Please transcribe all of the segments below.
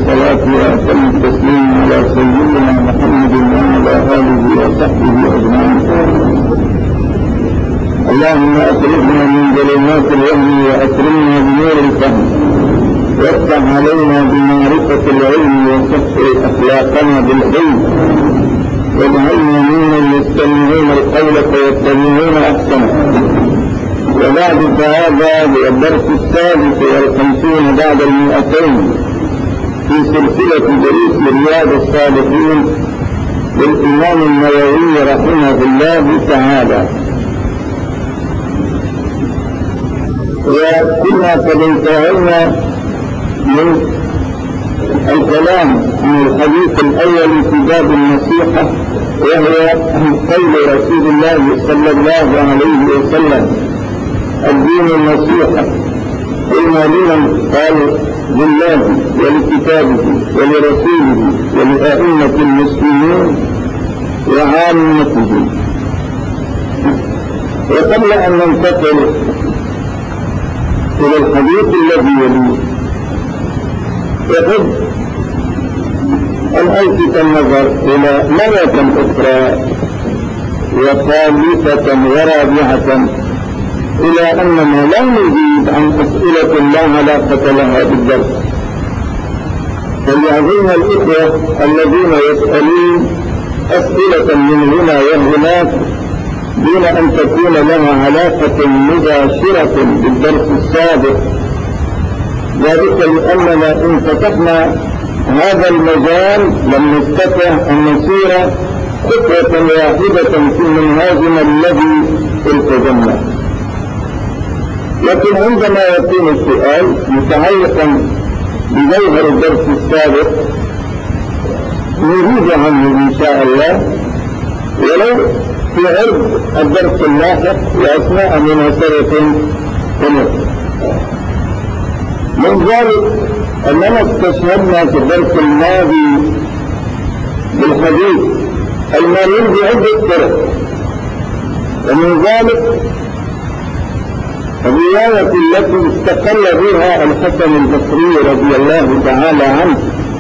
الصلاة وأتم التسليم على سيدنا محمد وعلى آله وصحبه أجمعين. اللهم أخرجنا من ظلمات الوهم وأكرمنا بنور الفهم، وافتح علينا بمعرفة العلم وصفر أخلاقنا بالعلم، واجعلنا ممن يستمعون القول فيتبعون أحسنه. وبعد فهذا الدرس الثالث والخمسون بعد 200 في سلسلة دروس رياض الصالحين للإمام النووي رحمه الله تعالى. وكنا قد انتهينا من الكلام عن الحديث الأول في باب النصيحة، وهو قول رسول الله صلى الله عليه وسلم: الدين النصيحة. قلنا لمن؟ قال: لله ولكتابه ولرسوله ولأئمة المسلمين وعامتهم. وقبل أن ننتقل إلى الحديث الذي يليه، يجب أن ألفت النظر إلى مرة أخرى وثالثة ورابعة إلى أننا لا نجيب عن أسئلة لا علاقة لها بالدرس. فليعظمنا الإخوة الذين يسألون أسئلة من هنا وهناك دون أن تكون لها علاقة مباشرة بالدرس السابق، ذلك لأننا إن فتحنا هذا المجال لم نستطع أن نسير خطوة واحدة في منهاجنا الذي التزمناه. لكن عندما يكون السؤال متعلقا بجوهر الدرس السابق نزيد عنه إن شاء الله، ولو في عرض الدرس اللاحق وأثناء مناسبة أخرى. من ذلك أننا استشهدنا في الدرس الماضي بالحديث المالي بعدة طرق، ومن ذلك الرواية التي استقل بها الحسن البصري رضي الله تعالى عنه،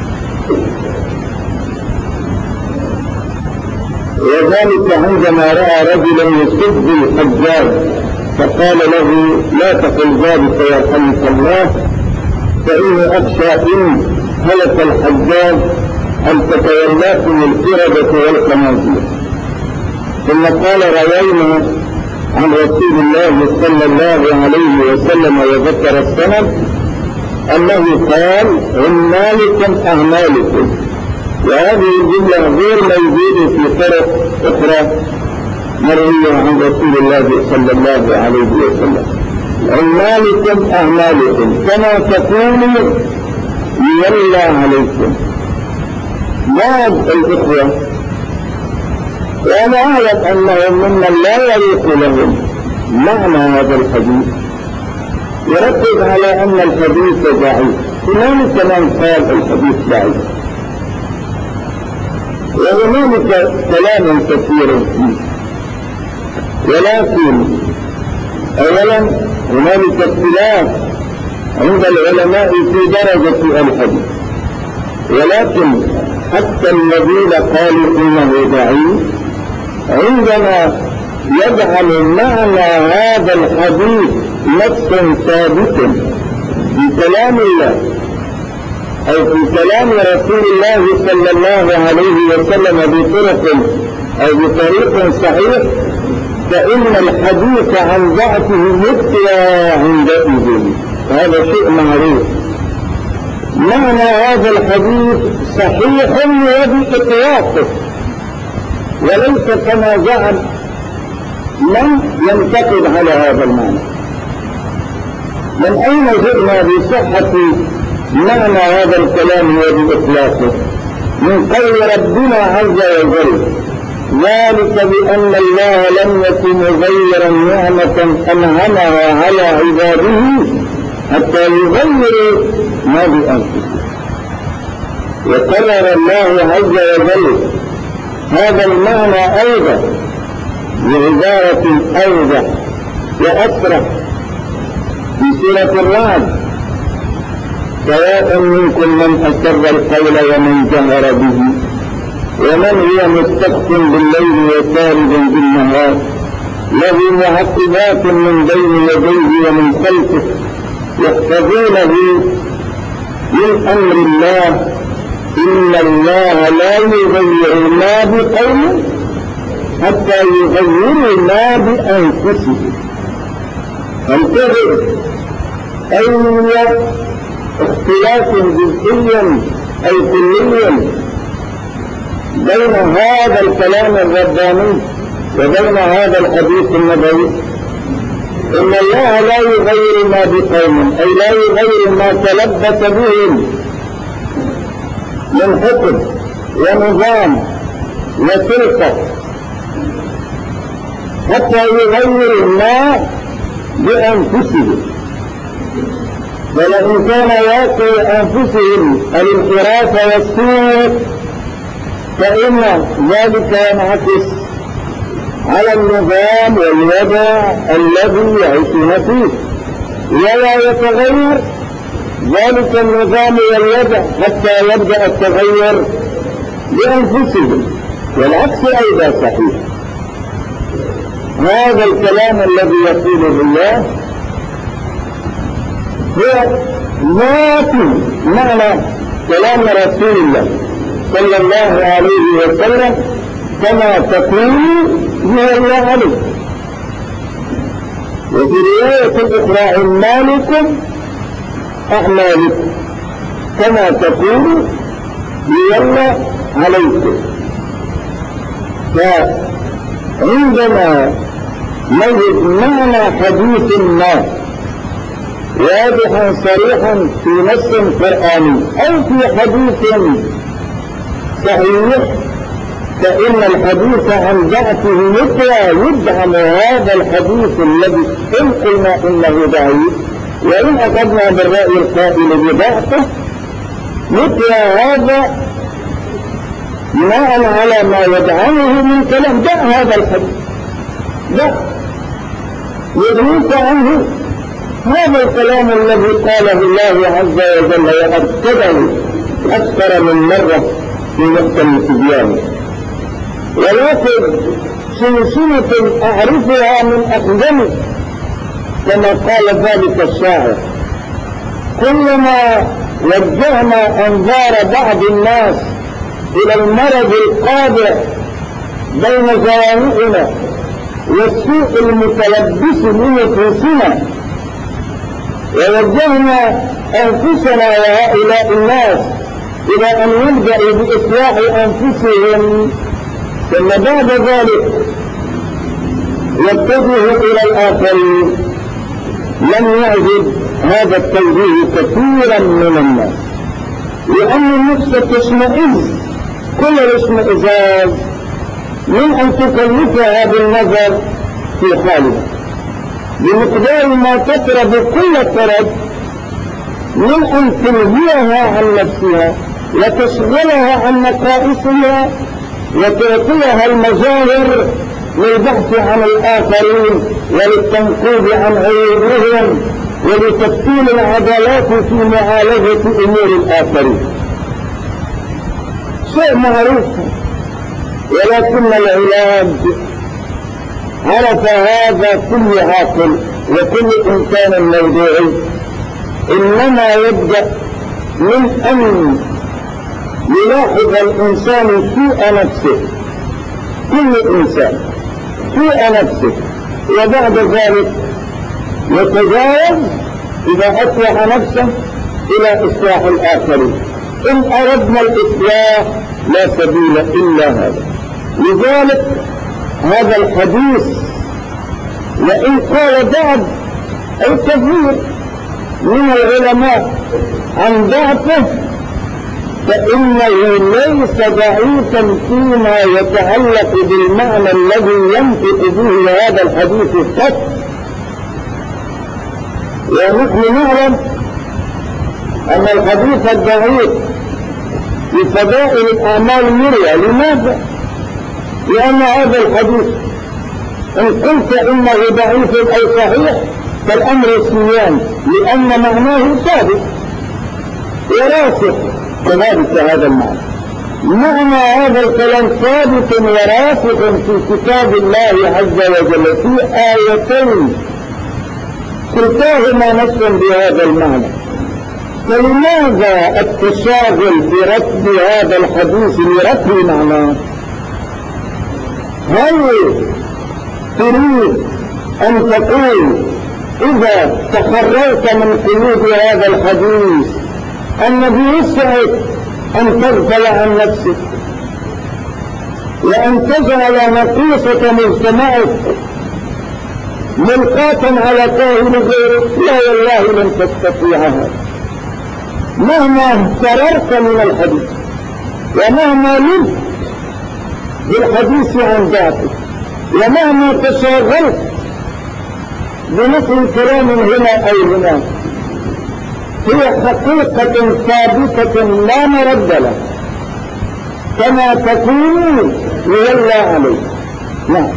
وذلك عندما رأى رجلا يسب الحجاج فقال له: لا تقل ذلك يرحمك الله، فإني أخشى إن هلك الحجاج أن تتولاكم القردة والخنازير. ثم قال: روينا عن رسول الله صلى الله عليه وسلم وذكر السند أنه قال: عمالكم أعمالكم. وهذه الجملة غير موجودة في طرق أخرى مروية عن رسول الله صلى الله عليه وسلم. عمالكم أعمالكم كما تكونوا يولى عليكم. بعض الإخوة وأنا أعلم أنهم ممن لا يليق لهم معنى هذا الحديث يركز على أن الحديث ضعيف. هنالك من قال الحديث ضعيف، وهنالك كلام كثير فيه، ولكن أولا هنالك اختلاف عند العلماء في درجة الحديث، ولكن حتى الذين قالوا إنه ضعيف عندما يجعل معنى هذا الحديث نصا ثابتا في كلام الله أو في كلام رسول الله صلى الله عليه وسلم بطريق صحيح، فإن الحديث عن ضعفه يبقى عندئذ. هذا شيء معروف. معنى هذا الحديث صحيح وبإطلاقه، وليس كما زعم من ينتقد على هذا المعنى. من أين جئنا بصحة معنى هذا الكلام وبإطلاقه؟ من قول ربنا عز وجل: ذلك بأن الله لم يكن مغيرا نعمة أنعمها على عباده حتى يغيروا ما بأنفسهم. وكرر الله عز وجل هذا المعنى أيضا بعبارة أوضح وأصرح في سورة الرعد: سواء منكم من أسر القول ومن جهر به ومن هو مستخف بالليل وسارد بالنهار له معقبات من بين يديه ومن خلفه يحفظونه من أمر الله إن الله لا يغير ما بقوم حتى يغيروا ما بأنفسهم. انتظر أي اختلاف جزئي أو كلي بين هذا الكلام الرباني وبين هذا الحديث النبوي. إن الله لا يغير ما بقوم أي لا يغير ما تلبس بهم من حكم ونظام وسلطة حتى يغير ما بأنفسهم. ولئن كان واقع أنفسهم الانحراف والسوء فإن ذلك ينعكس على النظام والوضع الذي يعيشون فيه ولا يتغير ذلك النظام والوضع حتى يبدأ التغير بأنفسهم، والعكس أيضا صحيح. هذا الكلام الذي يقوله الله هو ذاتي معنى كلام رسول الله صلى الله عليه وسلم كما تقول هو الله عليه. وفي رواية أخرى أعمالكم أعمالكم كما تقول هو الله عليكم. فعندما نجد معنى حديث ما واضحا صريحا في نص قرآني أو في حديث صحيح فإن الحديث عن ضعفه يطلع يدعم هذا الحديث الذي إن قلنا إنه ضعيف وإن أخذنا بالرأي القائل بضعفه يطلع هذا بناء على ما يدعمه من كلام. دع هذا الحديث دع يدريك عنه هذا الكلام الذي قاله الله عز وجل وأكده أكثر من مرة في محكم تبيانه. ولكن سلسلة أعرفها من أقدمي كما قال ذلك الشاعر. كلما وجهنا أنظار بعض الناس إلى المرض القادر بين جوانحنا والسوء المتلبس بنفوسنا ووجهنا أنفسنا وهؤلاء الناس إلى أن يبدأوا بإصلاح أنفسهم ثم بعد ذلك يتجهوا إلى الآخرين لم يعجب هذا التوجيه كثيرا من الناس، لأن النفس تشمئز كل الاشمئزاز من أن تكلفها بالنظر في حالها بمقدار ما تقرب كل طرد من أن تلهيها عن نفسها وتشغلها عن نقائصها وتعطيها المجاهر للبحث عن الآخرين وللتنقيب عن عيوبهم ولتفصيل العدالات في معالجة أمور الآخرين. شيء معروف، ولكن العلاج عرف هذا كل عاقل وكل إنسان موضوعي إنما يبدأ من أن يلاحظ الإنسان سوء نفسه، كل إنسان سوء نفسه، وبعد ذلك يتجاوز إذا أصلح نفسه إلى إصلاح الآخرين. إن أردنا الإصلاح لا سبيل إلا هذا. لذلك هذا الحديث وإن قال بعض الكثير من العلماء عن ضعفه فإنه ليس ضعيفا فيما يتعلق بالمعنى الذي ينطق به هذا الحديث قط. ونحن نعلم أن الحديث الضعيف في فضائل الأعمال يروى. لماذا؟ لأن هذا الحديث إن قلت إنه ضعيف أو صحيح فالأمر سيان، لأن معناه ثابت وراسخ كذلك هذا المعنى. معنى هذا الكلام ثابت وراسخ في كتاب الله عز وجل في آيتين كلتاهما نصا بهذا المعنى. فلماذا التشاغل برتب هذا الحديث لرتب معناه؟ هل تريد أن تقول إذا تحررت من قيود هذا الحديث أنه يسعد أن تغفل عن نفسك وأن تجعل نقيصة مجتمعك ملقاة على كاهن غيرك؟ لا والله لن تستطيع هذا. مهما اهتررت من الحديث ومهما لبت بالحديث عن ذاتك ومهما تشاغلت بنقل كلام هنا أو هناك، هي حقيقة ثابتة لا مرد لها، كما تكون يولى عليه. نعم.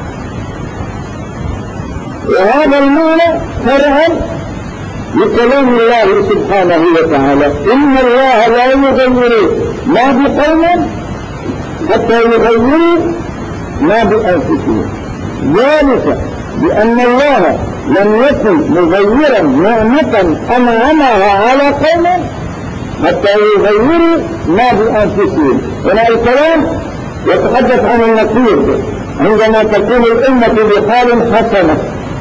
وهذا المعنى فرعا لكلام الله سبحانه وتعالى: إن الله لا يغير ما بقوم حتى يغيروا ما بأنفسهم، ذلك بأن الله لم يكن مغيرا نعمة أنعمها على قوم حتى يغيروا ما بأنفسهم. هنا الكلام يتحدث عن النقيض عندما تكون الأمة بحال حسنة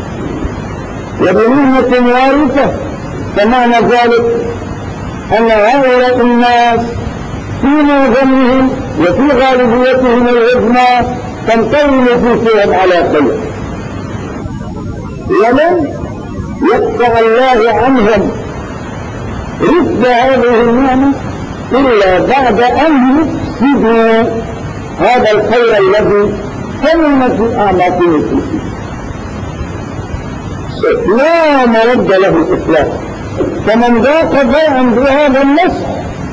وبنعمة وارثة، فمعنى ذلك أن هؤلاء الناس في معظمهم وفي غالبيتهم العظمى تنتظم نفوسهم على خير، ولم يقطع الله عنهم رفض هذه النعمة إلا بعد أن يفسدوا هذا الخير الذي كمن في أعماق نفوسهم. لا مرد له الإطلاق. فمن ذاق ضيعا بهذا النص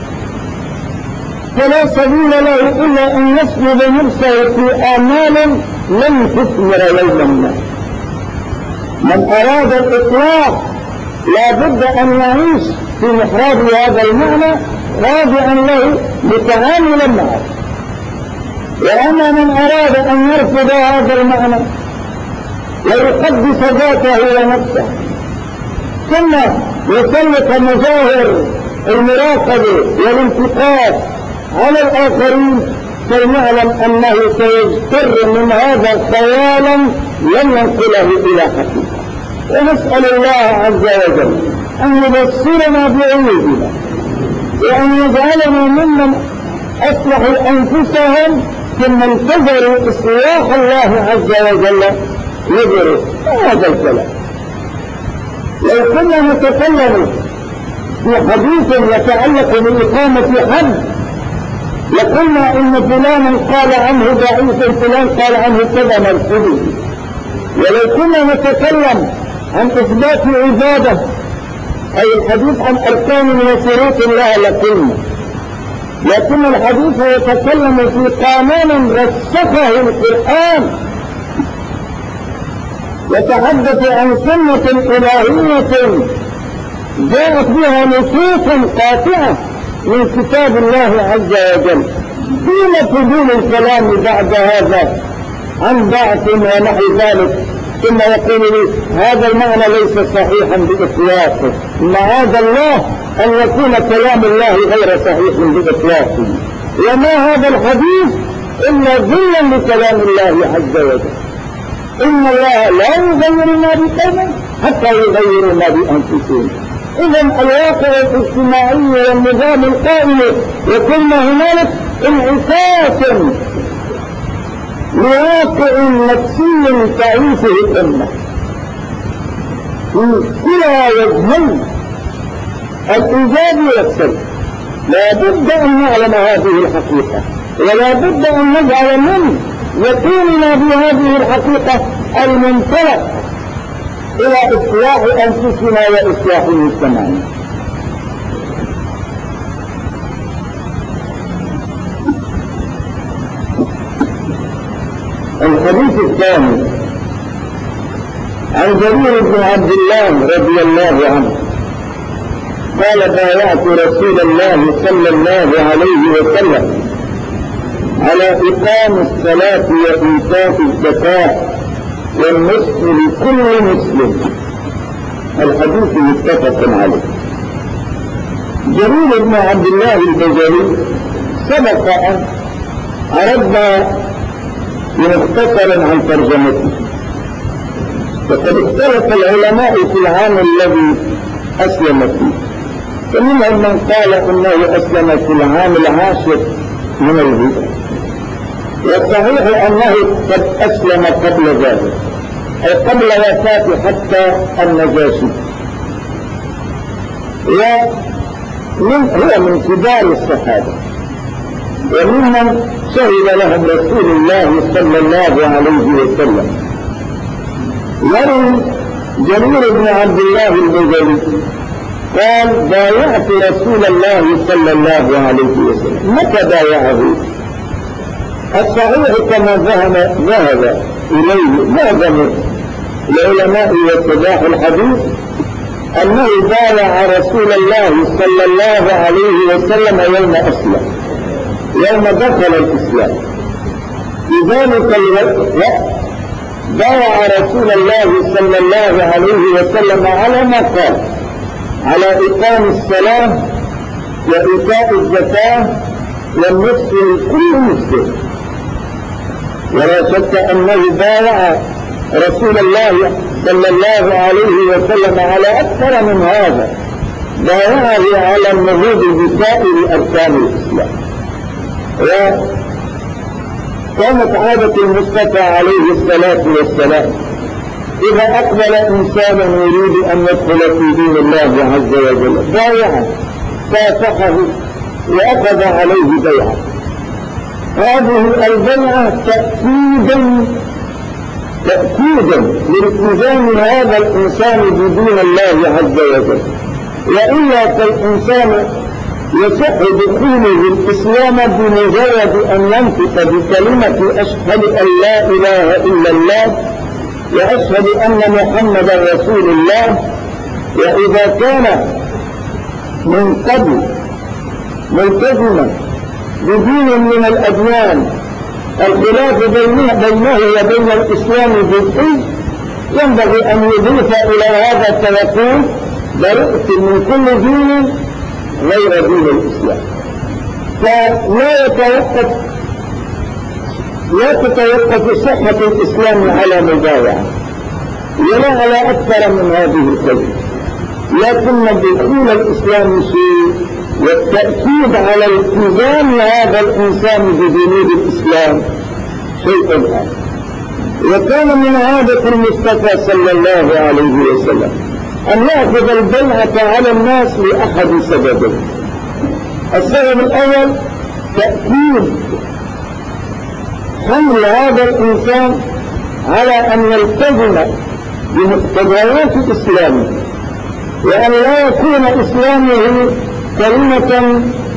فلا سبيل له إلا أن يسلب نفسه في آمال لن تثمر يوما ما. من أراد الإطلاق لا بد أن يعيش في محراب هذا المعنى راجعا له متعاملا معه. وأما من أراد أن يرفض هذا المعنى ويقدس ذاته ونفسه ثم يسلط مظاهر المراقبة والانتقاد على الآخرين، فلنعلم أنه سيجتر من هذا خيالا لن ينقله إلى حقيقة. ونسأل الله عز وجل أن يبصرنا بعيوبنا وأن يجعلنا ممن أصلحوا أنفسهم ثم انتظروا إصلاح الله عز وجل يدرس هذا الكلام. لو كنا نتكلم في حديث يتعلق بإقامة حد لقلنا إن فلانا قال عنه ضعيف، فلان قال عنه كذا مرفوض. ولو كنا نتكلم عن إثبات عبادة أي الحديث عن أركان وشروط الله لقلنا، لكن الحديث يتكلم في قانون رسخه القرآن، يتحدث عن سنة إلهية جاءت بها نصوص قاطعة من كتاب الله عز وجل، دون فضول الكلام بعد هذا عن بعث ونحو ذلك، ثم يقول لي هذا المعنى ليس صحيحا بإطلاقه. معاذ الله أن يكون كلام الله غير صحيح بإطلاقه، وما هذا الحديث إلا ذلا لكلام الله عز وجل. إن الله لا يغير ما بقوم حتى يغيروا ما بأنفسهم. إذا الواقع الاجتماعي والنظام القائم يكون هنالك انعكاس لواقع نفسي تعيشه الأمة كلا وجهين، الإيجاب والسلب. لا بد أن نعلم هذه الحقيقة، ولا بد أن نجعل من يقيننا بهذه الحقيقة المنطلق إلى إصلاح أنفسنا وإصلاح مجتمعنا. الحديث الثاني عن جرير بن عبد الله رضي الله عنه قال بايعت رسول الله صلى الله عليه وسلم على إقام الصلاة وإيتاء الزكاة والنصح لكل مسلم. الحديث متفق عليه. جرير بن عبد الله البجلي سبق أن أردنا مختصرا عن ترجمته، وقد اختلف العلماء في العام الذي أسلم فيه، فمنهم من قال إنه أسلم في العام العاشر من الهجرة، والصحيح أنه قد أسلم قبل ذلك أي قبل وفاة حتى النجاشي، هو من كبار الصحابة وممن شهد لهم رسول الله صلى الله عليه وسلم. يروي جرير بن عبد الله البجلي قال بايعت رسول الله صلى الله عليه وسلم. متى بايعه؟ الصحيح كما ذهب إليه معظم العلماء واتباع الحديث أنه بايع رسول الله صلى الله عليه وسلم يوم أسلم، يوم دخل الإسلام. في ذلك الوقت بايع رسول الله صلى الله عليه وسلم على ما قال، على إقام الصلاة وإيتاء الزكاة والنصح لكل مسلم. ولا شك أنه بايع رسول الله صلى الله عليه وسلم على أكثر من هذا، بايعه على النهوض بسائر أركان الإسلام. وكانت عادة المصطفى عليه الصلاة والسلام إذا أقبل إنسان يريد أن يدخل في دين الله عز وجل بايعه فاتحه وأخذ عليه بيعه. هذه البيعة تأكيدا لالتزام هذا الإنسان بدين الله عز وجل، وإلا فالإنسان يصح دخوله الإسلام بمجرد أن ينطق بكلمة أشهد أن لا إله إلا الله وأشهد أن محمدا رسول الله. وإذا كان من قبل ملتزما بدين من الأديان الخلاف بينه وبين الإسلام جزئي، ينبغي أن يضيف إلى هذا التوقف برئت من كل دين غير دين الإسلام. لا تتوقف صحة الإسلام على مبايعة ولا على أكثر من هذه الكلمة، لكن دخول الإسلام شيء والتأكيد على التزام هذا الإنسان بدين الإسلام شيء آخر. وكان من عادة المصطفى صلى الله عليه وسلم أن يأخذ البيعة على الناس لأحد سببين. السبب الأول تأكيد حمل هذا الإنسان على أن يلتزم بمقتضيات الإسلام، وأن لا يكون إسلامه كلمة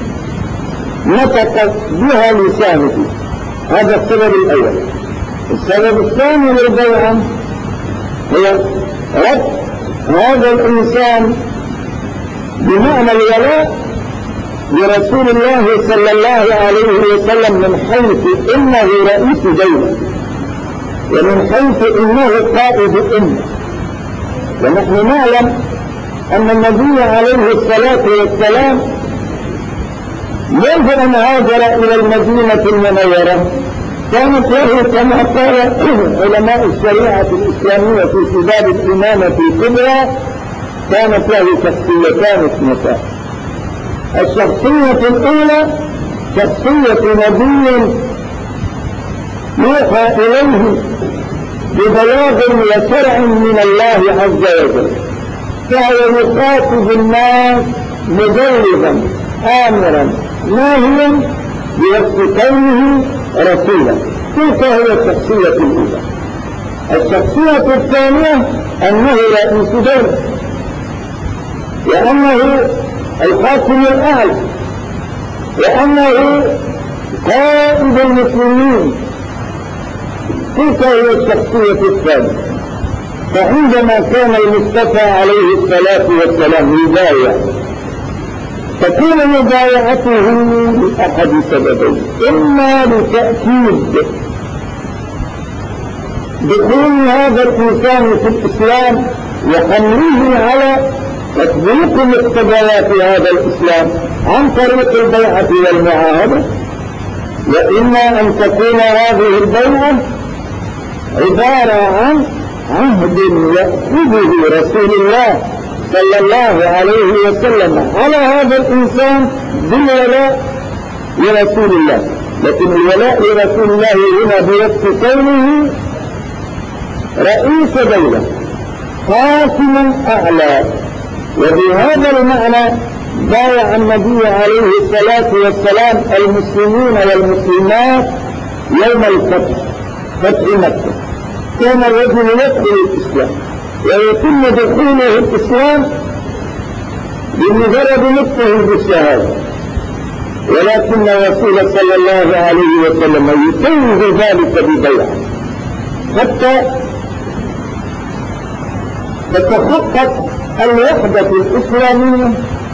نطق بها لسانه. هذا السبب الأول. السبب الثاني للبيعة هو رد هذا الإنسان بمعنى الولاء لرسول الله صلى الله عليه وسلم من حيث إنه رئيس دولة، ومن حيث إنه قائد أمة. ونحن نعلم أن النبي عليه الصلاة والسلام منذ أن هاجر إلى المدينة المنورة كانت له كما قال علماء الشريعة الإسلامية في كتاب الإمامة الكبرى كانت له شخصيتان اثنتان. الشخصية الأولى شخصية نبي يوحى إليه ببلاغ وشرع من الله عز وجل، فهو يخاطب الناس مجردا آمرا ناهيا بوقت كونه رسولا. تلك هي الشخصية الأولى. الشخصية الثانية أنه رئيس دولة، وأنه الحاكم الأعلى، وأنه قائد المسلمين. تلك هي الشخصية الثانية. فعندما كان المصطفى عليه الصلاة والسلام يبايع تكون مبايعته لأحد سببين: إما لتأكيد دخول هذا الإنسان في الإسلام وحمله على تطبيق مقتضيات هذا الإسلام عن طريق البيعة والمعاهدة، وإما أن تكون هذه البيعة عبارة عن عهد يأخذه رسول الله صلى الله عليه وسلم على هذا الإنسان بالولاء لرسول الله. لكن الولاء لرسول الله هنا بوقت كونه رئيس دولة حاكما أعلى. وبهذا المعنى بايع النبي عليه الصلاة والسلام المسلمين والمسلمات يوم الفتح، فتح مكة. كان الرجل يدخل الإسلام ويتم دخوله الإسلام بمجرد نطقه بالشهادة، ولكن الرسول صلى الله عليه وسلم يتم ذلك ببيعة حتى تتحقق الوحدة الإسلامية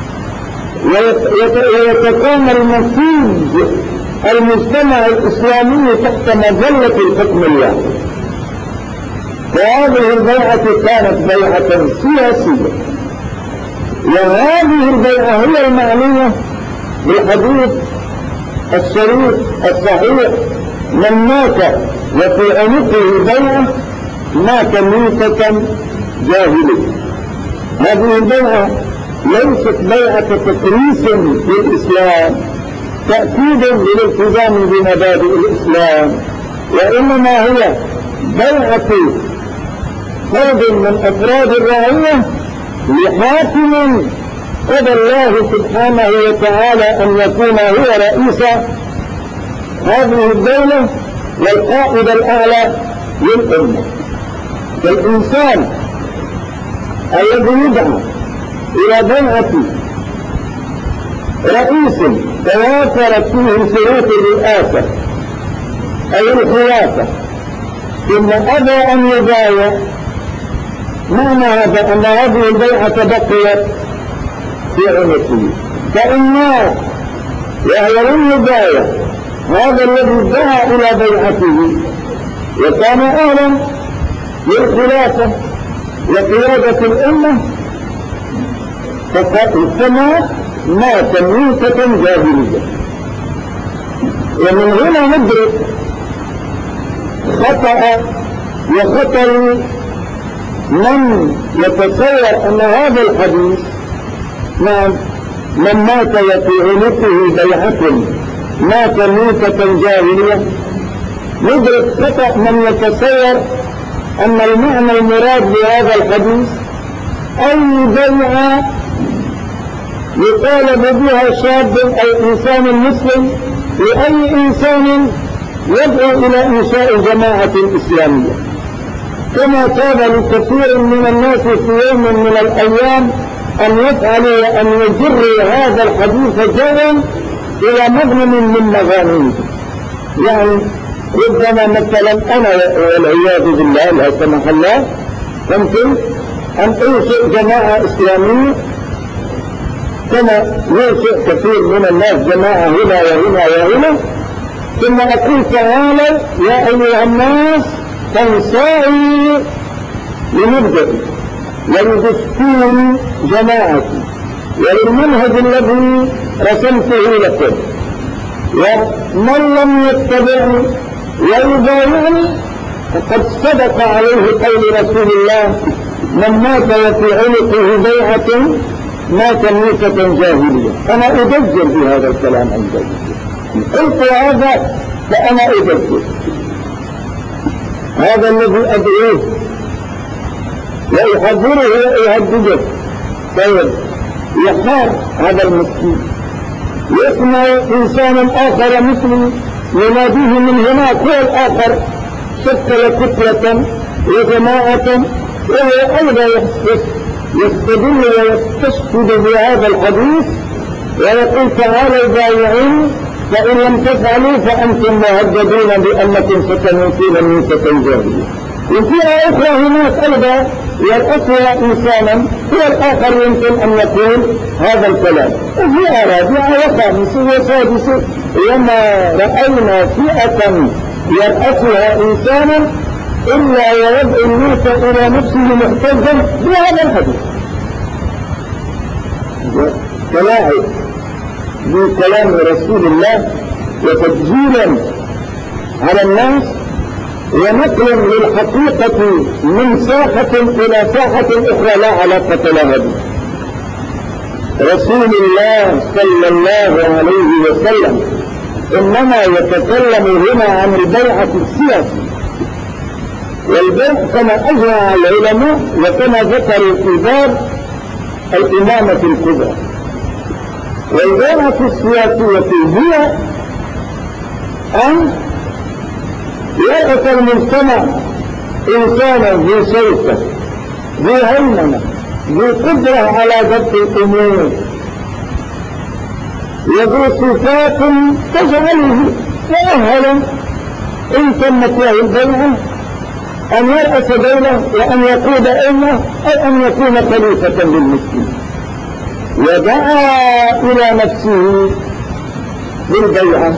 ويتكامل نسيج المجتمع الإسلامي تحت مظلة الحكم الواحد. وهذه البيعة كانت بيعة سياسية، وهذه البيعة هي المعنية بالحديث الشريف الصحيح: من مات وفي عنقه بيعة مات ميتة جاهلية. هذه البيعة ليست بيعة تكريس للإسلام تأكيد للالتزام بمبادئ الإسلام، وإنما هي بيعة فرد من أفراد الرعية لحاكم قضى الله سبحانه وتعالى أن يكون هو رئيس هذه الدولة والقائد الأعلى للأمة. فالإنسان الذي يدعى إلى بيعة رئيس توافرت فيه شروط الرئاسة أو الخلافة ثم أبى أن يبايع، معنى هذا أن هذه البيعة بقيت في عنقه، فإن مات وهو لم يبايع هذا الذي دعا إلى بيعته وكان أهلا للخلافة وقيادة الأمة فمات مات ميتة جاهلية. ومن هنا ندرك خطأ وخطر من يتصور أن هذا الحديث من مات وفي عنقه بيعة مات ميتة جاهلية، ندرك خطأ من يتصور أن المعنى المراد بهذا الحديث أي بيعة يطالب بها شاب أو إنسان مسلم لأي إنسان يدعو إلى إنشاء جماعة إسلامية، كما كان لكثير من الناس في يوم من الأيام أن يفعلوا وأن يجروا هذا الحديث جرا إلى مغنم من مغانمه. يعني ربما مثلا أنا والعياذ بالله لا سمح الله ممكن أن أنشئ جماعة إسلامية كما ينشئ كثير من الناس جماعة هنا وهنا وهنا، ثم أقول تعالوا يا أيها الناس تنسعوا لنبدأ ولدستور جماعتي وللمنهج الذي رسمته لكم، ومن لم يتبعني ويبايعني فقد صدق عليه قول رسول الله: من مات وفي عنقه بيعة مات ميتة جاهلية. أنا أدجل بهذا الكلام عندي، قلت هذا فأنا أدجل هذا الذي أدعوه ويحذره ويهدده. طيب يحار هذا المسكين يسمع إنسان آخر مسلم يناديه من هناك هو الآخر شكل كتلة وجماعة، وهو أيضا يستدل ويستشهد بهذا الحديث ويقول تعالوا بايعوني فإن لم تفعلوا فأنتم مهددون بأنكم ستموتون ميتة جاهلية. وفئة أخرى هناك أيضا يرأسها إنسانا والآخر يمكن أن يكون هذا الكلام. وفئة رابعة وخامسة وسادسة، وما رأينا فئة يرأسها إنسانا إلا ويدعو الناس إلى نفسه محتجا بهذا الحديث. تلاعب بكلام رسول الله وتسجيلا على الناس ونقل للحقيقة من ساحة إلى ساحة أخرى لا علاقة لها به. رسول الله صلى الله عليه وسلم إنما يتكلم هنا عن البيعة السياسية، والبيع كما أجمع العلماء وكما ذكروا في باب الإمامة الكبرى. والبيعة السياسية هي أن يرأس المجتمع إنسانا ذو سلطة ذو هيمنة ذو قدرة على ضبط الأمور وذو صفات تجعله مؤهلا إن تمت له البيعة أن يرأس دولة وأن يقود أمة أو أن يكون خليفة للمسلمين، ودعا إلى نفسه بالبيعة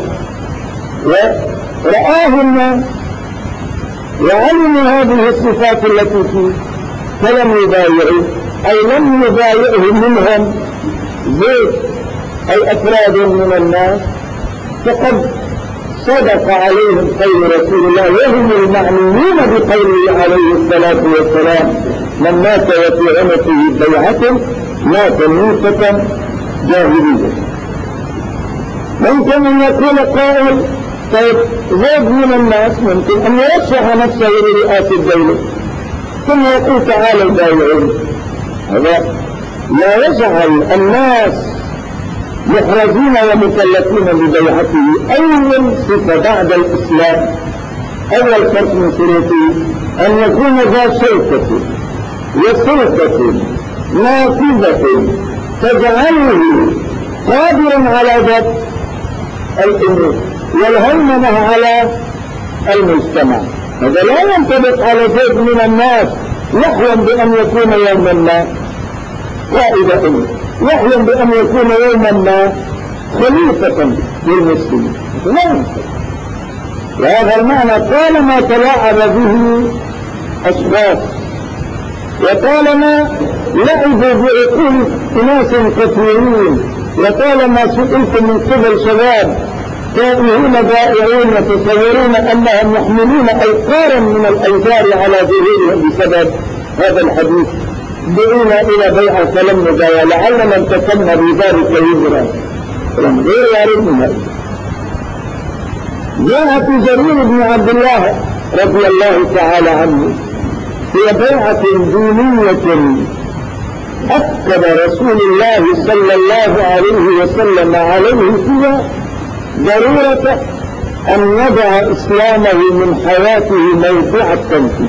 ورآه الناس وعلموا هذه الصفات التي فيه فلم يبايعوا أي لم يبايعهم منهم زيد أي أفراد من الناس، فقد صدق عليهم قول رسول الله وهم المعنيين بقوله عليه الصلاة والسلام: من مات وفي عنقه بيعة مات موتة جاهلية. ممكن أن يكون قائل طيب زيد من الناس ممكن أن يرشح نفسه لرئاسة الدولة ثم يقول تعالى بايعوني. هذا لا يجعل الناس محرزين ومكلفين ببيعته. أول صفة بعد الإسلام، أول شرط من شروطه أن يكون ذا سلطة وسلطة نافذة تجعله قادرا على ضبط الأمور والهيمنة على المجتمع. هذا لا ينطبق على زيد من الناس يحلم بأن يكون يوما ما قائد أمة، يحلم بأن يكون يوما ما خليفة للمسلمين. لا ينطبق. وهذا المعنى طالما تلاعب به أشخاص وطالما لعبوا بعقول أناس كثيرين وطالما سئلتم من قبل شباب تائهون بائعون يتصورون أنهم يحملون أوقارا من الأوزار على ظهورهم بسبب هذا الحديث، دعونا إلى بيعة فلم نبايع لعلنا انتقمنا بذلك وزرا غير وارد من هذا. جاء في جرير بن عبد الله رضي الله تعالى عنه في بيعة دينية أكد رسول الله صلى الله عليه وسلم عليه فيها ضرورة أن يضع إسلامه من حياته موضع التنفيذ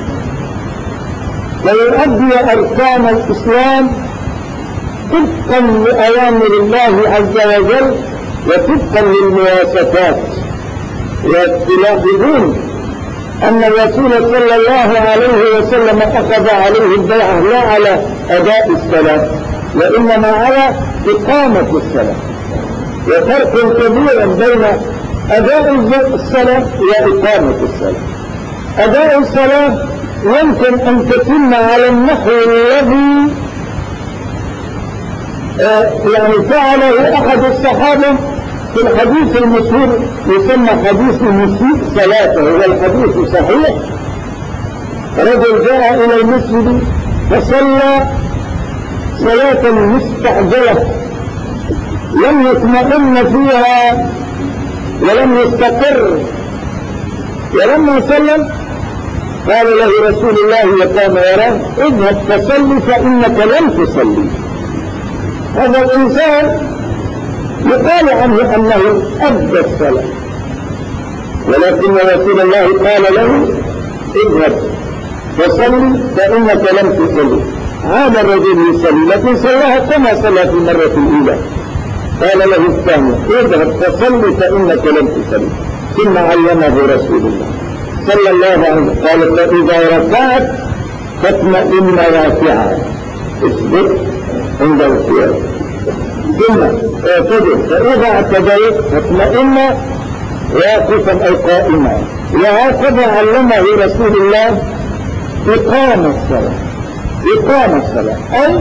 ويؤدي أركان الإسلام طبقا لأوامر الله عز وجل وطبقا للمواصفات. وتلاحظون أن الرسول صلى الله عليه وسلم أخذ عليه البيعة لا على أداء الصلاة وإنما على إقامة الصلاة، وفرق كبير بين أداء الصلاة وإقامة الصلاة. أداء الصلاة يمكن أن تتم على النحو الذي فعله أحد الصحابة في الحديث المشهور يسمى حديث مسيء صلاته، هو الحديث صحيح. رجل جاء إلى المسجد فصلى صلاة مستعجلة لم يطمئن فيها ولم يستقر، ولما سلم قال له رسول الله وكان يراه: اذهب فصلي فإنك لم تصلي. هذا الإنسان يقال عنه أنه أدى الصلاة، ولكن رسول الله قال له: اذهب فصلي فإنك لم تصلي. عاد الرجل يصلي لكن صلاها كما صلى في المرة الأولى. قال له الثاني: اذهب فصلي فإنك لم تصلي. ثم علمه رسول الله صلى الله عليه وسلم قال فإذا ركعت فاطمئن راكعا اثبت عند القيام ثم اعتدل فإذا اعتدلت فاطمئن واقفا أو قائما. وهكذا علمه رسول الله إقام الصلاة أي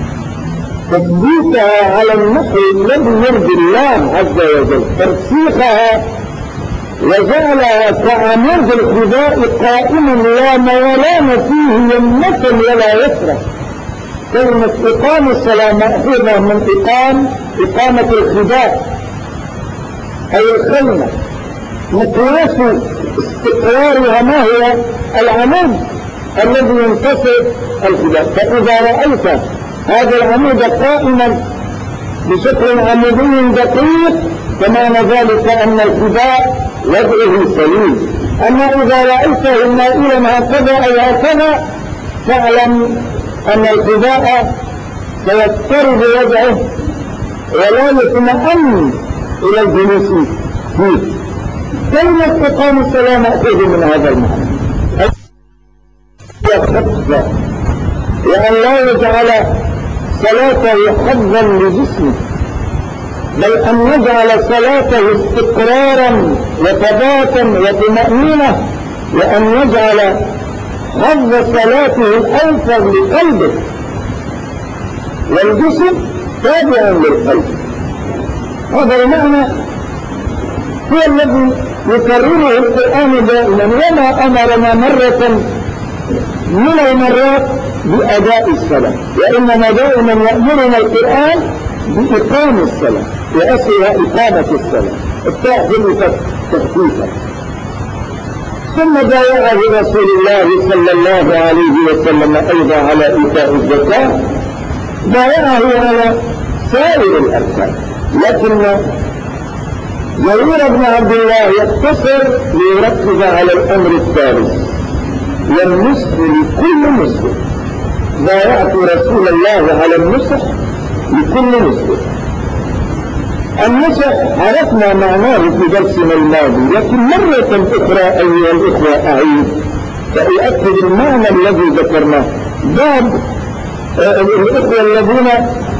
تثبيتها على النحو الذي يرضي الله عز وجل، ترسيخها وجعلها كعمود الخباء قائما لا مولان فيه يمنة ولا يسرى. كلمة إقام الصلاة مأخوذة من إقامة الخباء أي الخيمة، مقياس استقرارها ما هو العمود الذي ينتصر الخباء. فإذا رأيت هذا العمود قائما بشكل عمودي دقيق فمعنى ذلك أن الخباء وضعه سليم. أما إذا رأيته مائلا هكذا أو هكذا فاعلم أن الخباء سيضطرب وضعه ولا يطمئن إلى الجلوس فيه. كلمة إقام الصلاة مأخوذ من هذا المعنى، وأن لا يجعل صلاته حظا لجسمه، بل أن يجعل صلاته استقرارا وثباتا وطمأنينة، وأن يجعل حظ صلاته الأوفر لقلبه، والجسم تابع للقلب. هذا المعنى هو الذي يكرره القرآن دائما، وما أمرنا مرة من المرات بأداء الصلاة، وإنما دائما يأمرنا القرآن بإقام الصلاة وأصلها إقامة الصلاة التأخذ تخفيفا. ثم بايعه رسول الله صلى الله عليه وسلم أيضا على إيتاء الزكاة، بايعه على سائر الأركان، لكن جرير بن عبد الله يختصر ليركز على الأمر الثالث والنصح لكل مسلم. بايعت رسول الله على النصح لكل مسلم. النصح عرفنا معناه في درسنا الماضي، لكن مرة أخرى أيها الإخوة أعيد فأؤكد المعنى الذي ذكرناه. بعض الإخوة الذين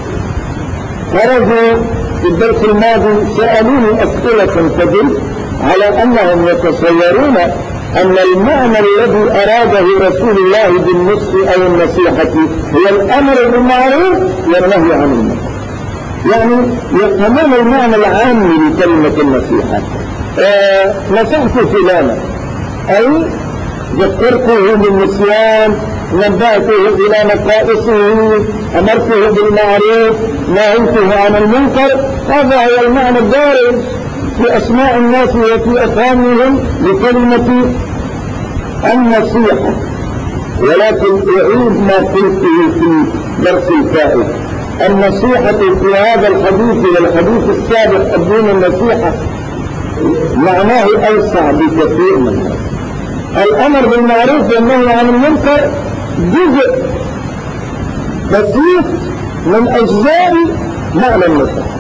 خرجوا في الدرس الماضي سألوني أسئلة تدل على أنهم يتصورون أن المعنى الذي أراده رسول الله بالنصح أو النصيحة هو الأمر بالمعروف والنهي عن المنكر، يعني يفهمون المعنى العام لكلمة النصيحة. نصحت فلانا أي ذكرته بالنسيان، نبهته إلى نقائصه، أمرته بالمعروف، نهيته عن المنكر. هذا هو المعنى الدارج في أسماء الناس وفي أفهامهم لكلمة النصيحة. ولكن أعيد ما قلته في درس الفائت، النصيحة في هذا الحديث والحديث السابق الدين النصيحة معناه أوسع بكثير من هذا. الأمر بالمعروف والنهي عن المنكر جزء بسيط من أجزاء معنى النصيحة.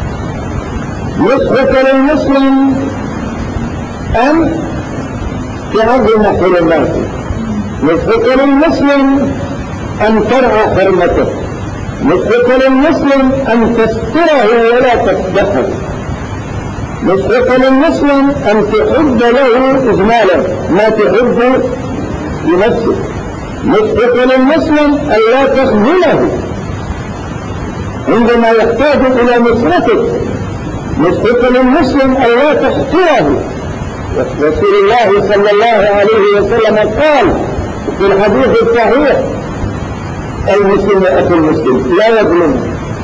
نصحك للمسلم أن تعظم حرماته، نصحك للمسلم أن ترعى حرمته، نصحك للمسلم أن تستره ولا تفضحه، نصحك للمسلم أن تحب له إجمالا ما تحب لنفسك، نصحك للمسلم أن لا تخذله عندما يحتاج إلى نصرتك، نصحك للمسلم أن لا تحقره. رسول الله صلى الله عليه وسلم قال في الحديث الصحيح المسلم أخو المسلم لا يظلم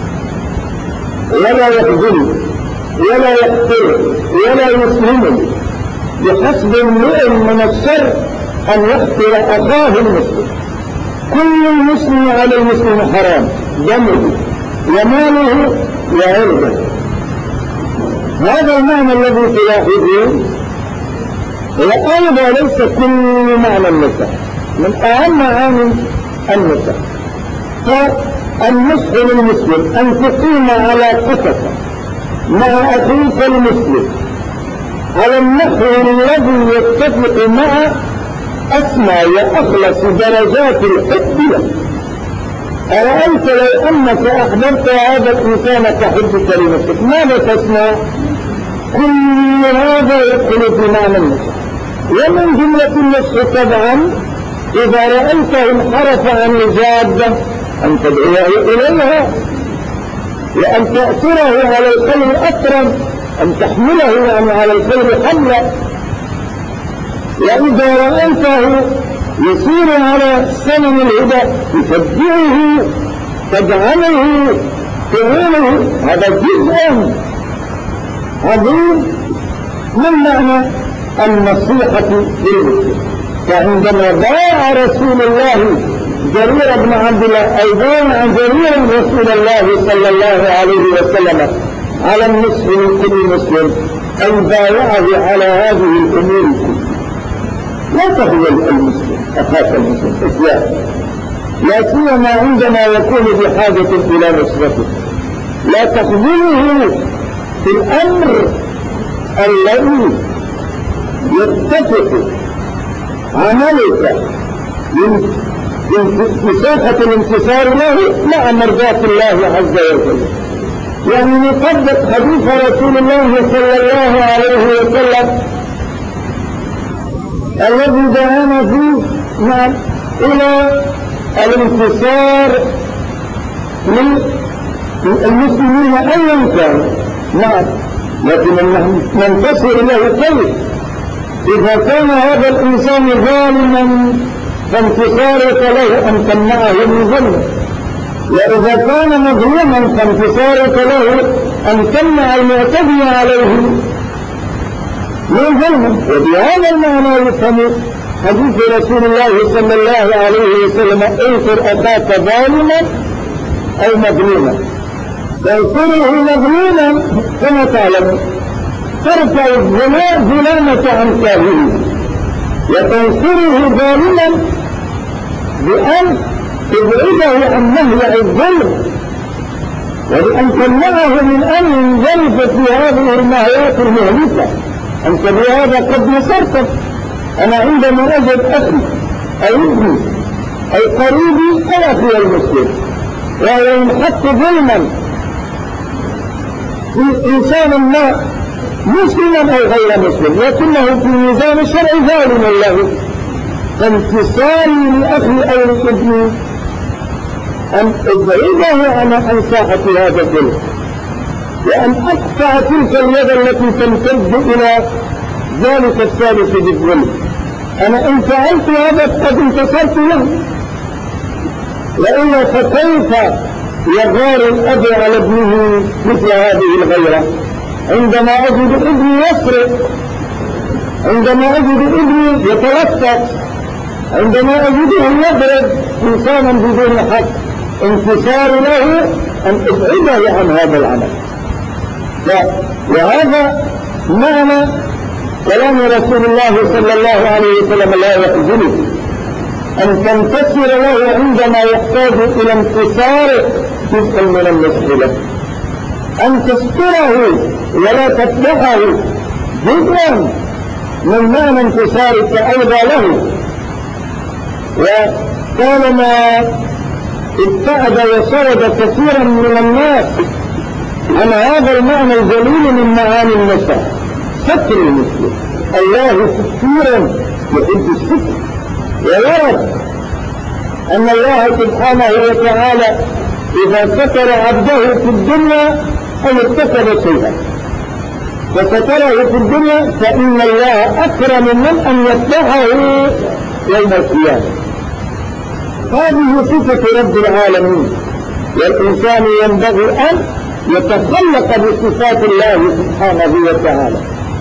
ولا يخذله ولا يقتله ولا يسلمه، بحسب امرئ من الشر أن يقتل أخاه المسلم. كل المسلم على المسلم حرام دمه وماله وعرضه. هذا المعنى الذي تلاحظون وأيضا ليس كل معنى النصح، من أهم معاني النصح. فالنصح للمسلم أن تقيم علاقتك مع أخيك المسلم على النحو الذي يتفق مع أسمى وأخلص درجات الحب له. أرأيت لو أنك أحببت هذا الإنسان كحبك لنفسك ماذا تصنع؟ كل هذا يدخل في معنى النفس. ومن جملة النفس طبعا إذا رأيته انحرف عن الجادة أن تدعوه إليها، وأن تأثره على الخير أكرم، أن تحمله يعني على الخير حملا. وإذا رأيته يسير على سنن الهدى تشجعه، تدعمه، تعينه، هذا جزء عظيم من معنى النصيحة للمسلم. فعندما باع رسول الله جرير بن عبد الله أي باع جرير رسول الله صلى الله عليه وسلم على النصح لكل مسلم، أي بايعه على هذه الأمور لا تخذل المسلم أخاك المسلم إسلام، لا سيما عندما يكون بحاجة إلى نصرته. لا تخذله في الأمر الذي يتفق عملك مساحة الانتصار له مع مرضاة الله عز وجل. يعني نطبق حديث رسول الله صلى الله عليه وسلم الذي دعانا فيه إلى الانتصار للمسلمين أيا كان. نعم، لكن ننتصر له كيف؟ إذا كان هذا الإنسان ظالما فانتصارك له أن تمنعه من ظلمه، وإذا كان مظلوما فانتصارك له أن تمنع المعتدي عليه من ظلمه. وبهذا المعنى يفهم حديث رسول الله صلى الله عليه وسلم: انصر أخاك ظالما أو مظلوما. تنصره مظلوما كما تعلم ترفع الظلامة عن كاهله، وتنصره ظالما بأن تبعده عن مهلع الظلم، وبأن تمنعه من أن ينجلب في هذه المهيات المهلكة. أنت بهذا قد نصرته. أنا عندما أجد أخي أو ابني أو قريبي أو أخي المسلم وهو ينحط ظلما في إنسان ما مسلما أو غير مسلم لكنه في ميزان الشرع ظالم له، فانتصاري لأخي أو لابني أن أبعده عن ساحة هذا الظلم، وأن أقطع تلك اليد التي تمتد إلى ذلك الثالث بالظلم. أنا إن فعلت هذا قد انتصرت له، وإلا فكيف يغار الأب على ابنه مثل هذه الغيرة؟ عندما أجد ابني يسرق، عندما أجد ابني يتوسط، عندما أجده يضرب إنسانا بدون حق، انتصار له أن أبعده عن هذا العمل. وهذا معنى كلام رسول الله صلى الله عليه وسلم: لا يخذله، أن تنتصر له عندما يحتاج إلى انتصار جزء من النصح له، أن تستره ولا تفتحه جزءا من معنى انتصارك أيضا له. وطالما ابتعد وصرد كثيرا من الناس عن هذا المعنى الجليل من معاني النصح، ستر المسلم. الله كثيرا يحب الستر، ويرد أن الله سبحانه وتعالى إذا ستر عبده في الدنيا أو ارتكب شيئا فستره في الدنيا فإن الله أكرم من أن يفتحه يوم القيامة. هذه صفة رب العالمين، والإنسان ينبغي أن يتخلق بصفات الله سبحانه وتعالى.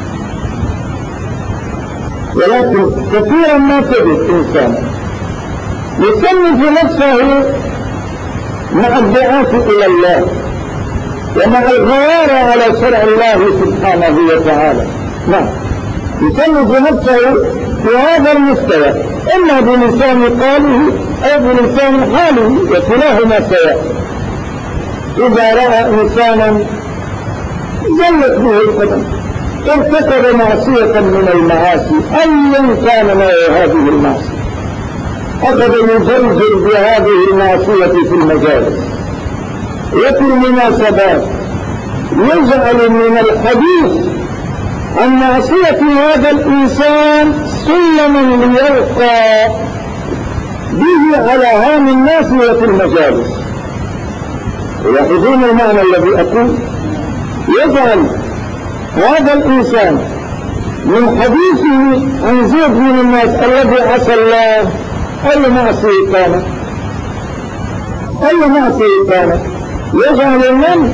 ولكن كثيرا ما تجد إنسان يصنف نفسه مع الدعاة إلى الله ومع الغيار على شرع الله سبحانه وتعالى. نعم، يصنف نفسه في هذا المستوى إما بلسان قاله أو بلسان حاله، وكلاهما سواء. إذا رأى إنسانا زلت به القدم ارتكب معصية من المعاصي أيا كان نوع هذه المعصية، أخذ يزلزل بهذه المعصية في المجالس وفي المناسبات، يجعل من الحديث عن معصية هذا الإنسان سلما ليرقى به على هام الناس وفي المجالس. يأخذون المعنى الذي أقول، يجعل هذا الإنسان من حديثه عن زيد من الناس الذي عصى الله أي معصية كانت، أي معصية كانت، يجعل من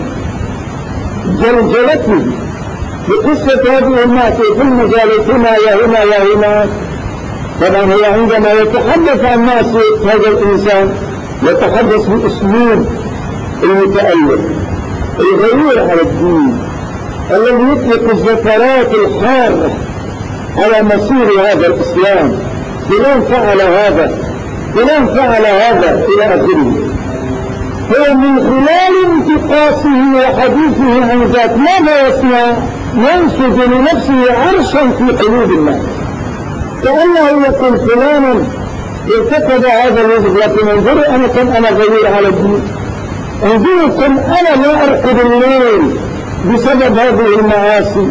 جلجلته بقصة هذه المعصية في المجالس هنا وهنا وهنا. طبعا هو عندما يتحدث عن معصية هذا الإنسان يتحدث بأسلوب المتألف الغيور على الدين الذي يطلق الزفرات الحارة على مصير هذا الإسلام، فلان فعل هذا، فلان فعل هذا إلى آخره. هو من خلال انتقاصه وحديثه عن ذات ماذا يصنع؟ ينسج لنفسه عرشا في قلوب الناس، كأنه يقول فلانا ارتكب هذا الوجه، لكن انظروا أنا كم أنا غير على الدين، انظروا كم أنا لا أرقد الليل بسبب هذه المعاصي.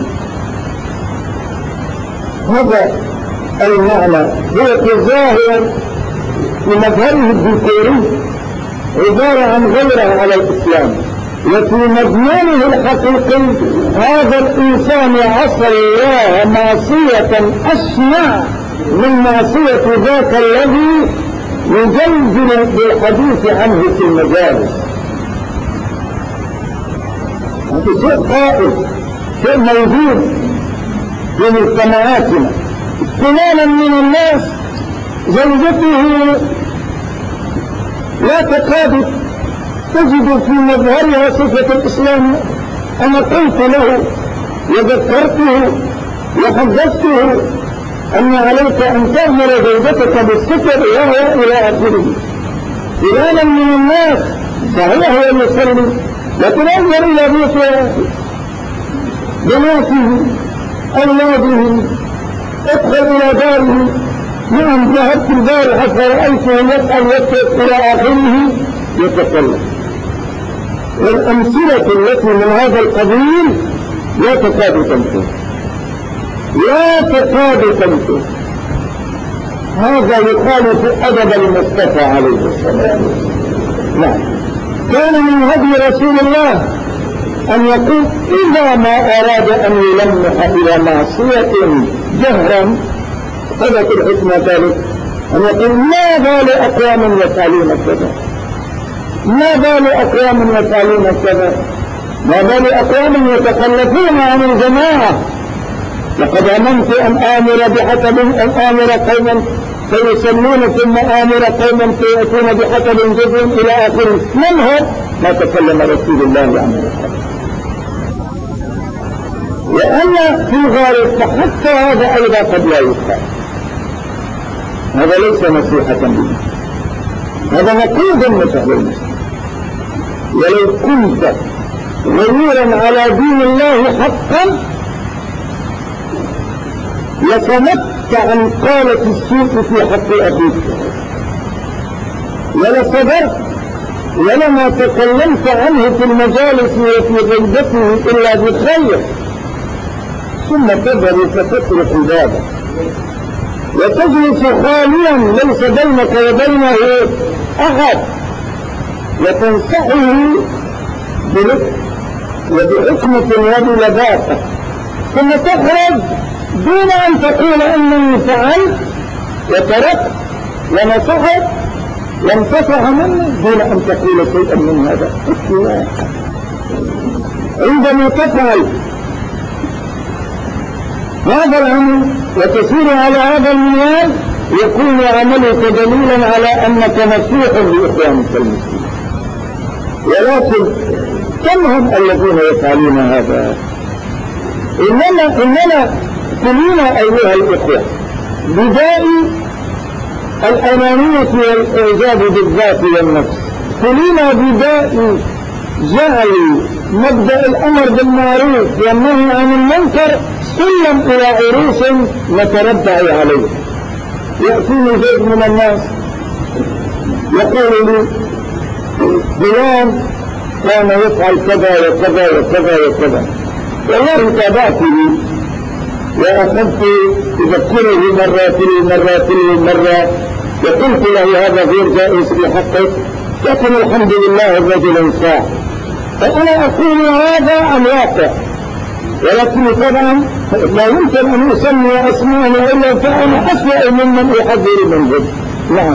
هذا المعنى هو تظاهر في مظهره الذكوري عبارة عن غيره على الإسلام، وفي مضمونه الحقيقي هذا الإنسان عصى الله معصية أشنع من معصية ذاك الذي يجلجل بالحديث عنه في المجالس. هذا شيء قائم، شيء موجود في مجتمعاتنا. فلانا من الناس زوجته لا تكاد تجد في مظهرها صفة الإسلام. أنا قلت له وذكرته وحدثته أن عليك أن تأمر زوجتك بالستر وهو إلى آخره. فلانا من الناس صحيح هو يصلي، لكن انظر إلى بيته، بناته، أولاده، ادخل إلى داره. نعم ذهبت البارحة فرأيته يسأل يسأل إلى آخره يتكلم. والأمثلة التي من هذا القبيل لا تكاد تنتهي، لا تكاد تنتهي. هذا يخالف أدب المصطفى عليه السلام. نعم، كان من هدي رسول الله أن يقول إذا ما أراد أن يلمح إلى معصية جهرا ثبت الحكم ذلك أن يقول ما بال أقوام يفعلون كذا، ما بال أقوام يفعلون كذا، ما بال أقوام يتخلفون عن الجماعة. لقد أمنت أن آمر بحسب أن آمر قوما فيسلون ثم آمر قوما فيأتون بحسب جزء إلى آخره. من هو؟ ما تكلم رسول الله عنه. وأنا في غالب فحتى هذا أيضا قد لا يفعل. هذا ليس نصيحة به، هذا نقيض مثل المسلم. ولو كنت غيورا على دين الله حقا لصمت عن قالة السوء في حق أبيك، ولصبرت ولما تكلمت عنه في المجالس وفي غيبته إلا بخير، ثم تذهب فتترك بابه وتجلس خاليا ليس بينك وبينه أحد وتنصحه بلطف وبحكمة وبلباقة، ثم تخرج دون أن تقول إنني فعلت وتركت ونصحت وانتصح مني، دون أن تقول شيئا من هذا. عندما تفعل هذا العمل وتسير على هذا المنوال يكون عملك دليلا على أنك نصيح لإخوانك المسلمين. ولكن كم هم الذين يفعلون هذا؟ إننا كلنا أيها الإخوة بداء الأنانية والإعجاب بالذات والنفس، كلنا بداء جعل مبدأ الأمر بالمعروف والنهي عن المنكر سلم إلى عروس نتربع عليه. يأتيني زيد من الناس يقول لي فلان كان يفعل كذا وكذا وكذا وكذا، والله تابعت لي وأخذت أذكره مرة وقلت له هذا غير جائز في حقك، لكن الحمد لله الرجل انساه. فأنا أقول هذا الواقع، ولكن طبعا لا يمكن أن يسمي أسماء إلا فأنا أسوأ ممن أحذر منه. نعم.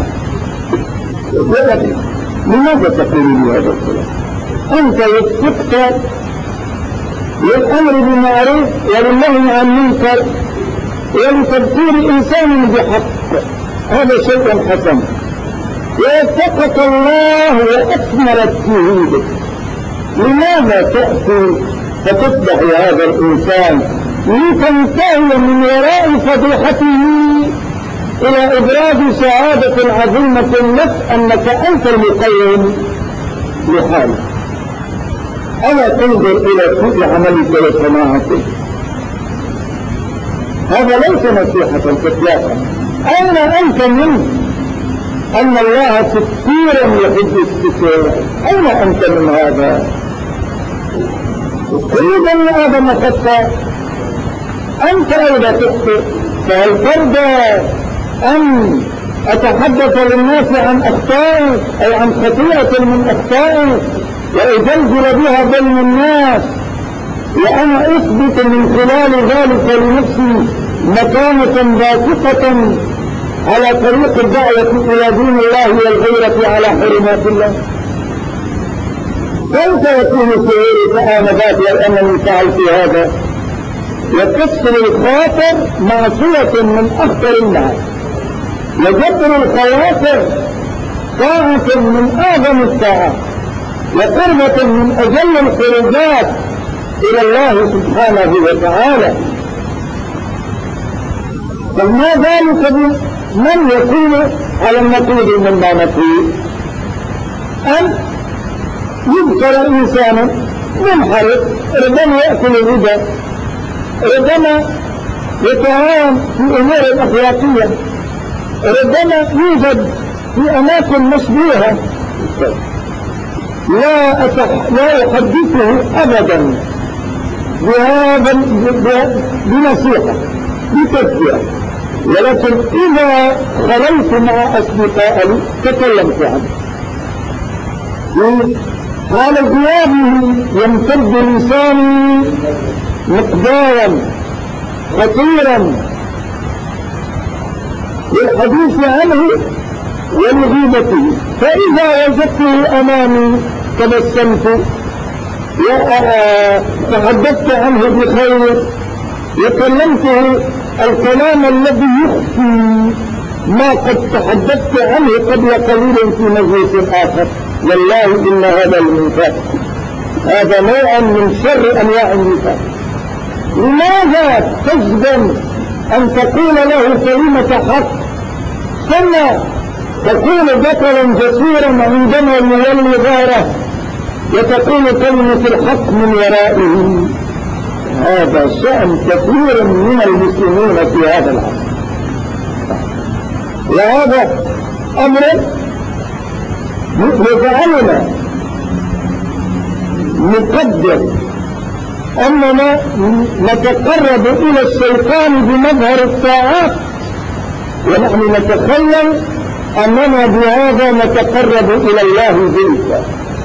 لماذا تقول لي هذا الكلام؟ أنت وفقت للأمر بالمعروف وللنهي عن المنكر ولتذكير إنسان بحق، هذا شيء حسن. ووفقك الله وأكملت فيه بك. لماذا تأتي فتتبع هذا الإنسان لتنتهي من وراء فضيحته إلى إبراز سعادة عظيمة لك أنك أنت المقيم لحالك؟ ألا تنظر إلى سوء عملك وصناعتك؟ هذا ليس نصيحة إطلاقا. أين أنت منه؟ أن الله كثيرا يحب الستر، أين أنت من هذا؟ كل بني آدم خطأ، أنت أيضا تخطئ، فهل ترضى أن أتحدث للناس عن أخطائي أي عن خطيئة من أخطائي وأزلزل بها بين الناس وأنا أثبت من خلال ذلك لنفسي مكانة باثقة على طريق الدعوة إلى دين الله والغيرة على حرمات الله؟ كيف يكون شعورك آنذاك لو أنني فعلت هذا؟ وكسر الخاطر معصية من أخطر الناس، وجبر الخواطر طاعة من أعظم الطاعات، وقربة من أجل القربات إلى الله سبحانه وتعالى. فما ذلك من يكون على النقيض مما نقول؟ أن يذكر إنسانا منحرف ربما يأكل الربا، ربما يتعاون في أمور الأخلاقية، ربما يوجد في أماكن مشبوهة، لا أحدثه أبدا بنصيحة بتذكرة، ولكن إذا خليت مع أصدقائي تكلمت عنه. حال غيابه يمتد لساني مقدارا خطيرا للحديث عنه ولغيبته، فإذا وجدته أمامي تبسمت وتحدثت عنه بخير وكلمته الكلام الذي يخفي ما قد تحدثت عنه قبل قليل في مجلس آخر. والله إن هذا النفاق، هذا نوع من شر أنواع النفاق. لماذا تجبن أن تقول له كلمة حق ثم تكون ذكرا جسورا عندما يولي غيره وتقول كلمة الحق من ورائه؟ هذا شأن كثير من المسلمين في هذا العصر، وهذا أمر يجعلنا نقدر أننا نتقرب إلى الشيطان بمظهر الطاعات، ونحن نتخيل أننا بهذا نتقرب إلى الله ذلك.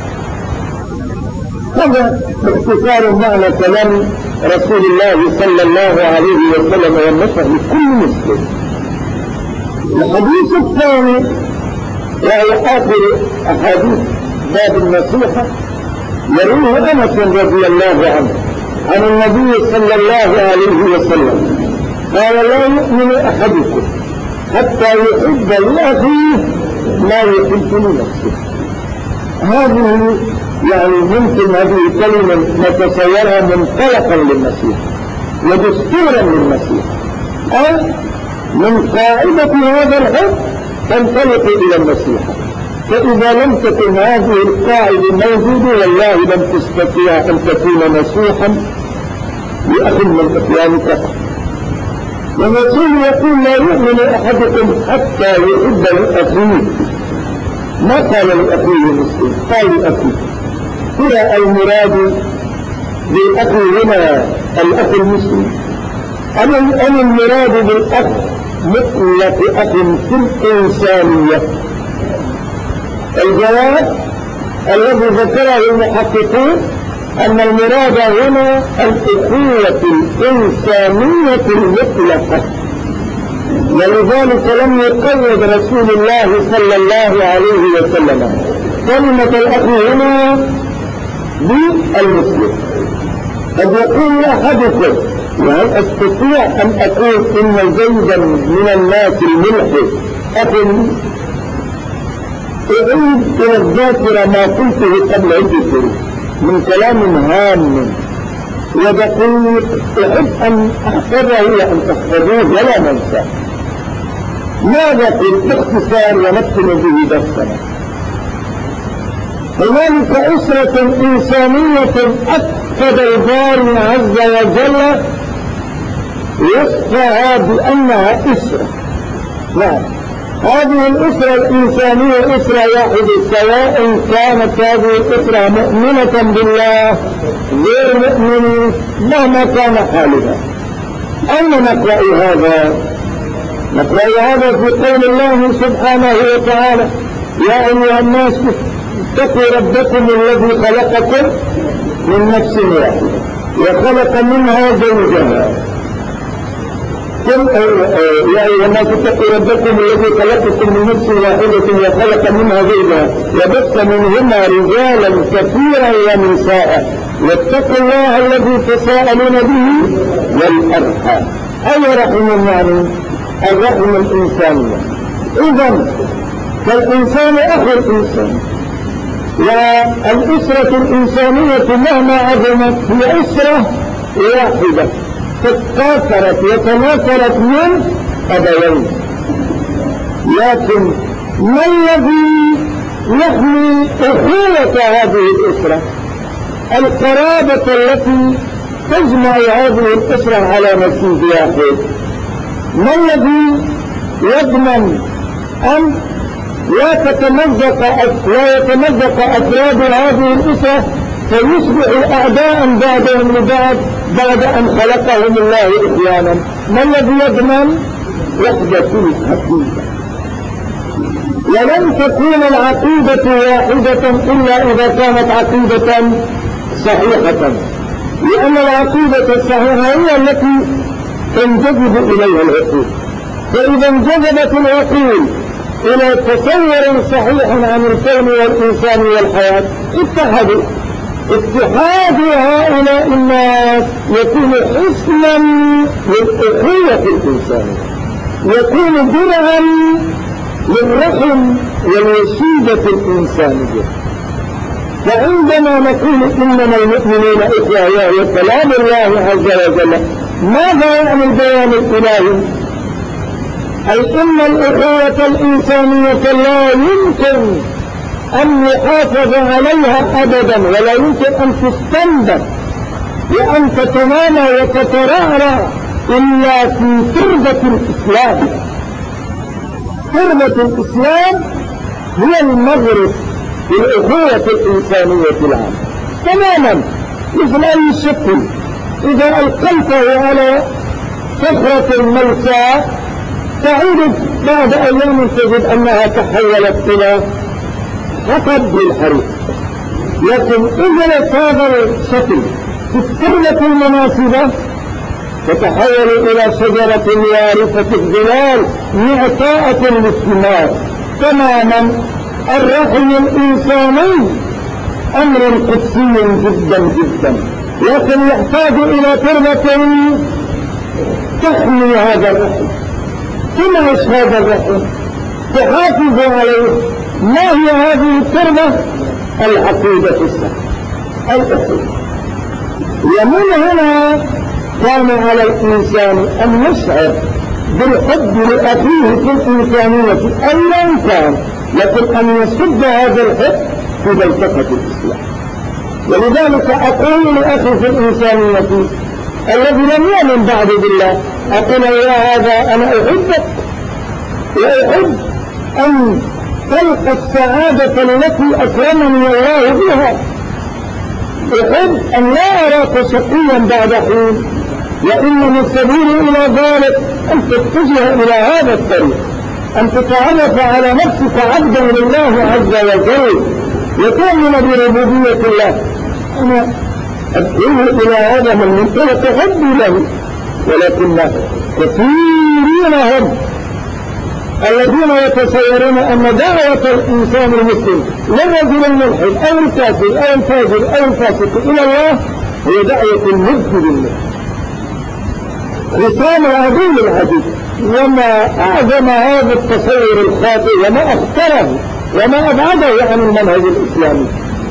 هذا باختصار معنى كلام رسول الله صلى الله عليه وسلم والنصح لكل مسلم. الحديث الثاني وهو آخر أحاديث باب النصيحة يرويه أنس رضي الله عنه عن النبي صلى الله عليه وسلم قال: لا يؤمن أحدكم حتى يحب لأخيه ما يحب لنفسه. هذه يعني ممكن هذه الكلمة نتصورها منطلقا للنصيحة ودستورا للنصيحة، أو من قاعدة هذا الحب تنطلق إلى النصيحة. فإذا لم تكن هذه القاعدة موجودة والله لم تستطيع أن تكون نصيحا لأخ من إخوانك. والرسول يقول لا يؤمن أحدكم حتى يحب لأخيه، ما قال لأخيه المسلم، قال لأخيه. هنا المراد بالأخ هنا الأخ المسلم، أم المراد بالأخ مطلق أخ في الإنسانية؟ الجواب الذي ذكره المحققون أن المراد هنا الأخوة الإنسانية المطلقة، ولذلك لم يقيد رسول الله صلى الله عليه وسلم كلمة الأخ هنا بالمسلم. قد يقول أحدكم وهل أستطيع أن أقول إن زيدا من الناس الملحد أخ؟ أعيد إلى الذاكرة ما قلته قبل عدة من كلام هام ودقيق أحب أن أحفظه وأن تحفظوه ولا ننسى. ماذا قلت باختصار ونختم به درسنا؟ هنالك أسرة إنسانية أكد الباري عز وجل وصفها بأنها أسرة. نعم، هذه الأسرة الإنسانية أسرة واحدة، سواء كانت هذه الأسرة مؤمنة بالله غير مؤمنة مهما كان حالها. أين نقرأ هذا؟ نقرأ هذا في قول الله سبحانه وتعالى: يا أيها الناس اتقوا ربكم الذي خلقكم من نفس واحدة وخلق منها زوجها. يا أيها الناس اتقوا ربكم الذي خلقكم من نفس واحدة وخلق منها زوجها وبث منهما رجالا كثيرا ونساء واتقوا الله الذي تساءلون به والأرحام. أي رحم يعني؟ الرحم الإنسانية. إذن فالإنسان أخو الإنسان، والأسرة الإنسانية مهما عظمت هي أسرة واحدة تتكاثرت وتناثرت من أبوين. لكن ما الذي يحمي أخوة هذه الأسرة؟ القرابة التي تجمع هذه الأسرة على نسيج واحد. ما الذي يضمن أن لا يتمزق أفراد هذه الأسرة فيصبحوا أعداء بعضهم لبعض بعد أن خلقهم الله إخوانا؟ ما الذي يضمن وحدة العقيدة؟ ولن تكون العقيدة واحدة إلا إذا كانت عقيدة صحيحة، لأن العقيدة الصحيحة هي التي تنجذب إليها العقول. فإذا انجذبت العقول إلى تصور صحيح عن الكون والإنسان والحياة اتحدوا. اتحاد هؤلاء الناس يكون حسنا للأخوة الإنسانية، يكون درعا للرحم والوسيلة الإنسانية. فعندما نقول إنما المؤمنون إخوة وهو كلام الله عز وجل، ماذا يعني البيان الإلهي؟ أي إن الأخوة الإنسانية لا يمكن أن يحافظ عليها أبدا، ولا يمكن أن تستنبت وأن تتنامى وتترعرع إلا في تربة الإسلام. تربة الإسلام هي المغرس للأخوة الإنسانية العامة تماما، مثل أي شكل إذا ألقيته على صخرة ملساء تعود بعد أيام تجد أنها تحولت إلى حطب للحريق. لكن إذا هذا الشكل في التربة المناسبة تتحول إلى شجرة وارثة الظلال معطاءة للثمار تماما. الرحم الإنساني أمر قدسي جدا جدا، لكن يحتاج إلى تربة تحمي هذا الرحم، تنعش هذا الرحم، تحافظ عليه. ما هي هذه التربة؟ العقيدة الصحيحة، الأخوة. ومن هنا كان على الإنسان أن يشعر بالحب لأخيه في الإنسانية أيا كان، لكن أن يصد هذا الحب في بلتقة الإسلام. ولذلك أقول لأخي في الإنسانية الذي لم يؤمن بعد بالله، أقول يا هذا أنا أحبك وأحب أن تلقى السعادة التي أكرمني الله بها، أحب أن لا أراك شقيا بعد حين، وإنما السبيل إلى ذلك أن تتجه إلى هذا الطريق، أن تتعرف على نفسك عبدا لله عز وجل وتؤمن بربوبية الله. أنا أدعوه إلى هذا من منطلق حبي له، ولكن كثيرين هم الذين يتصورون أن دعوة الإنسان المسلم للرجل الملحد أو الكافر أو الفاجر أو الفاسق إلى الله هي دعوة المسلم لله، رسالة عظيم العجيب. وما أعظم هذا التصور الخاطئ وما أخطره وما أبعده عن المنهج الإسلامي.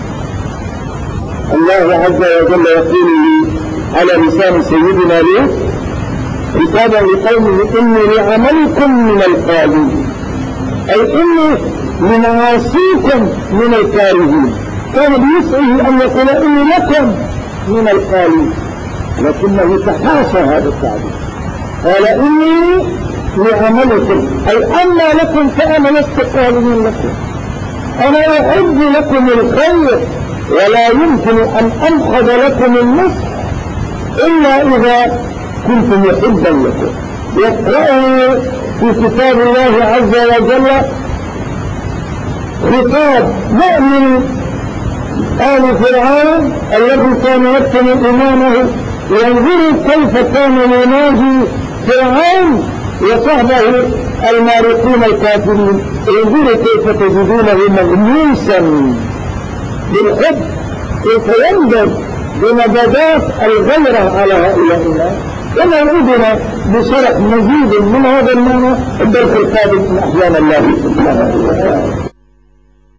الله عز وجل يقول لي على لسان سيدنا لوط كتابا لقومه إني لعملكم من القالين، أي إني لمعاصيكم من الكارهين. كان بيسعه أن يقول إني لكم من القالين، لكنه تحاشى هذا التعبير، قال إني لعملكم، أي أما لكم فأنا لست قالين لكم، أنا أحب لكم الخير ولا يمكن أن أنخذ لكم النصح إلا إذا كنت محبا لكم. يقرأه في كتاب الله عز وجل خطاب مؤمن آل فرعون الذي كان يكتم إمامه، ينظر كيف كان يناجي فرعون وصحبه المارقين الكافرين، ينظر كيف تجدونه مغموسا بالحب، كيف ينبذ بنبذات الغيرة على هؤلاء الناس. ونعودنا بشرح مزيد من هذا المعنى الدرس القادم من أحيان الله سبحانه وتعالى.